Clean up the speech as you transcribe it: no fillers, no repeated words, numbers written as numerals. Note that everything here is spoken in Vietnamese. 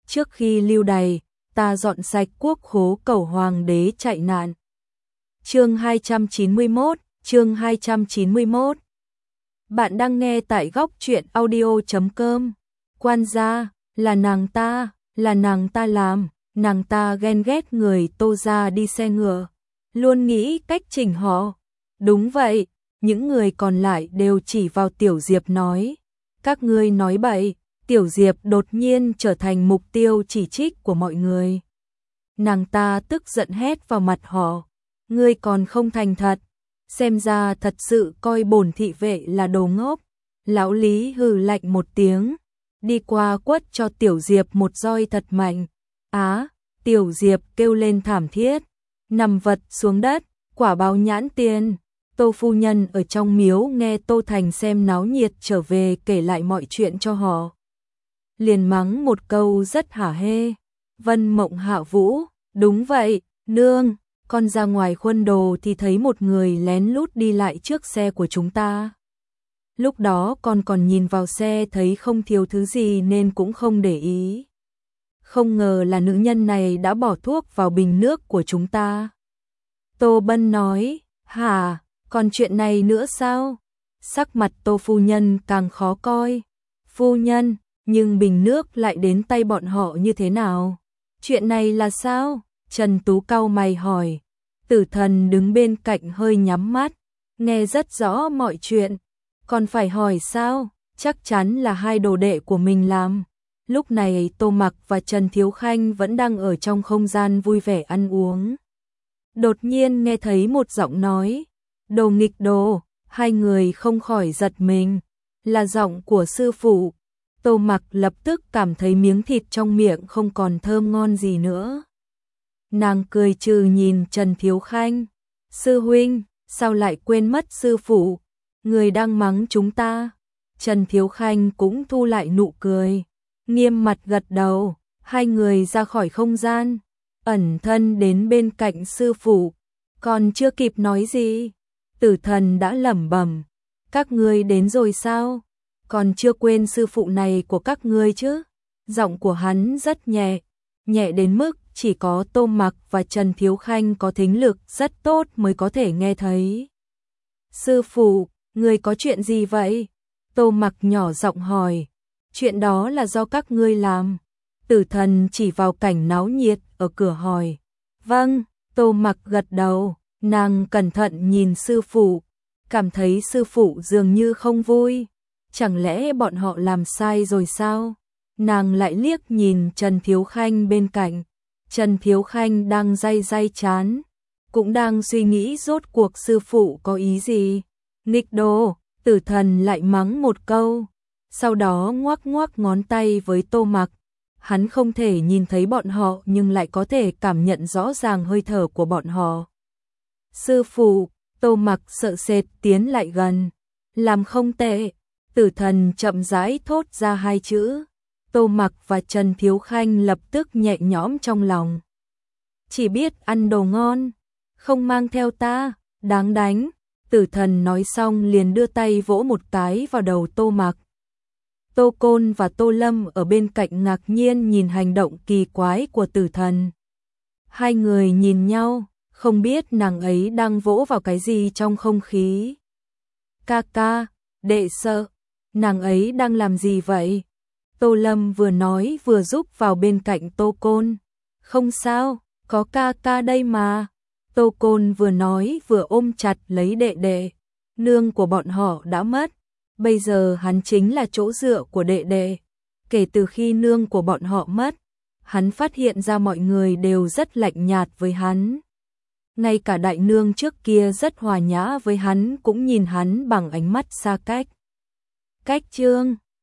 trước khi lưu đày, ta dọn sạch quốc khố cầu hoàng đế chạy nạn. Chương 291, chương 291. Bạn đang nghe tại góc truyện audio.com. Quan gia, là nàng ta làm, nàng ta ghen ghét người Tô gia đi xe ngựa, luôn nghĩ cách chỉnh họ. Đúng vậy, những người còn lại đều chỉ vào Tiểu Diệp nói, các ngươi nói bậy. Tiểu Diệp đột nhiên trở thành mục tiêu chỉ trích của mọi người. Nàng ta tức giận hét vào mặt họ, ngươi còn không thành thật, xem ra thật sự coi bổn thị vệ là đồ ngốc. Lão Lý hừ lạnh một tiếng, đi qua quất cho Tiểu Diệp một roi thật mạnh. Á, Tiểu Diệp kêu lên thảm thiết, nằm vật xuống đất, quả báo nhãn tiền. Tô phu nhân ở trong miếu nghe Tô Thành xem náo nhiệt trở về kể lại mọi chuyện cho họ. Liền mắng một câu rất hả hê. Vân Mộng Hạ Vũ, đúng vậy, nương, con ra ngoài khuân đồ thì thấy một người lén lút đi lại trước xe của chúng ta. Lúc đó con còn nhìn vào xe thấy không thiếu thứ gì nên cũng không để ý. Không ngờ là nữ nhân này đã bỏ thuốc vào bình nước của chúng ta. Tô Bân nói, hả, còn chuyện này nữa sao? Sắc mặt Tô phu nhân càng khó coi. Phu nhân, nhưng bình nước lại đến tay bọn họ như thế nào? Chuyện này là sao? Trần Tú cau mày hỏi. Tử Thần đứng bên cạnh hơi nhắm mắt, nghe rất rõ mọi chuyện. Còn phải hỏi sao? Chắc chắn là hai đồ đệ của mình làm. Lúc này Tô Mặc và Trần Thiếu Khanh vẫn đang ở trong không gian vui vẻ ăn uống. Đột nhiên nghe thấy một giọng nói, đồ nghịch đồ, hai người không khỏi giật mình, là giọng của sư phụ. Tô Mặc lập tức cảm thấy miếng thịt trong miệng không còn thơm ngon gì nữa. Nàng cười trừ nhìn Trần Thiếu Khanh, sư huynh, sao lại quên mất sư phụ, người đang mắng chúng ta. Trần Thiếu Khanh cũng thu lại nụ cười, nghiêm mặt gật đầu, hai người ra khỏi không gian, ẩn thân đến bên cạnh sư phụ, còn chưa kịp nói gì, Tử Thần đã lẩm bẩm, các ngươi đến rồi sao? Còn chưa quên sư phụ này của các ngươi chứ? Giọng của hắn rất nhẹ, nhẹ đến mức chỉ có Tô Mặc và Trần Thiếu Khanh có thính lực rất tốt mới có thể nghe thấy. Sư phụ, ngươi có chuyện gì vậy? Tô Mặc nhỏ giọng hỏi. Chuyện đó là do các ngươi làm. Tử Thần chỉ vào cảnh náo nhiệt ở cửa hỏi. Vâng, Tô Mặc gật đầu, nàng cẩn thận nhìn sư phụ, cảm thấy sư phụ dường như không vui. Chẳng lẽ bọn họ làm sai rồi sao? Nàng lại liếc nhìn Trần Thiếu Khanh bên cạnh. Trần Thiếu Khanh đang day day chán, cũng đang suy nghĩ rốt cuộc sư phụ có ý gì. Nghịch đồ, Tử Thần lại mắng một câu, sau đó ngoắc ngoắc ngón tay với Tô Mặc. Hắn không thể nhìn thấy bọn họ nhưng lại có thể cảm nhận rõ ràng hơi thở của bọn họ. Sư phụ, Tô Mặc sợ sệt tiến lại gần. Làm không tệ. Tử Thần chậm rãi thốt ra hai chữ. Tô Mặc và Trần Thiếu Khanh lập tức nhẹ nhõm trong lòng. Chỉ biết ăn đồ ngon, không mang theo ta, đáng đánh. Tử Thần nói xong liền đưa tay vỗ một cái vào đầu Tô Mặc. Tô Côn và Tô Lâm ở bên cạnh ngạc nhiên nhìn hành động kỳ quái của Tử Thần. Hai người nhìn nhau, không biết nàng ấy đang vỗ vào cái gì trong không khí. Ca ca, đệ sợ, nàng ấy đang làm gì vậy? Tô Lâm vừa nói vừa giúp vào bên cạnh Tô Côn. Không sao, có ca ca đây mà. Tô Côn vừa nói vừa ôm chặt lấy đệ đệ. Nương của bọn họ đã mất, bây giờ hắn chính là chỗ dựa của đệ đệ. Kể từ khi nương của bọn họ mất, hắn phát hiện ra mọi người đều rất lạnh nhạt với hắn. Ngay cả đại nương trước kia rất hòa nhã với hắn cũng nhìn hắn bằng ánh mắt xa cách. Cách chương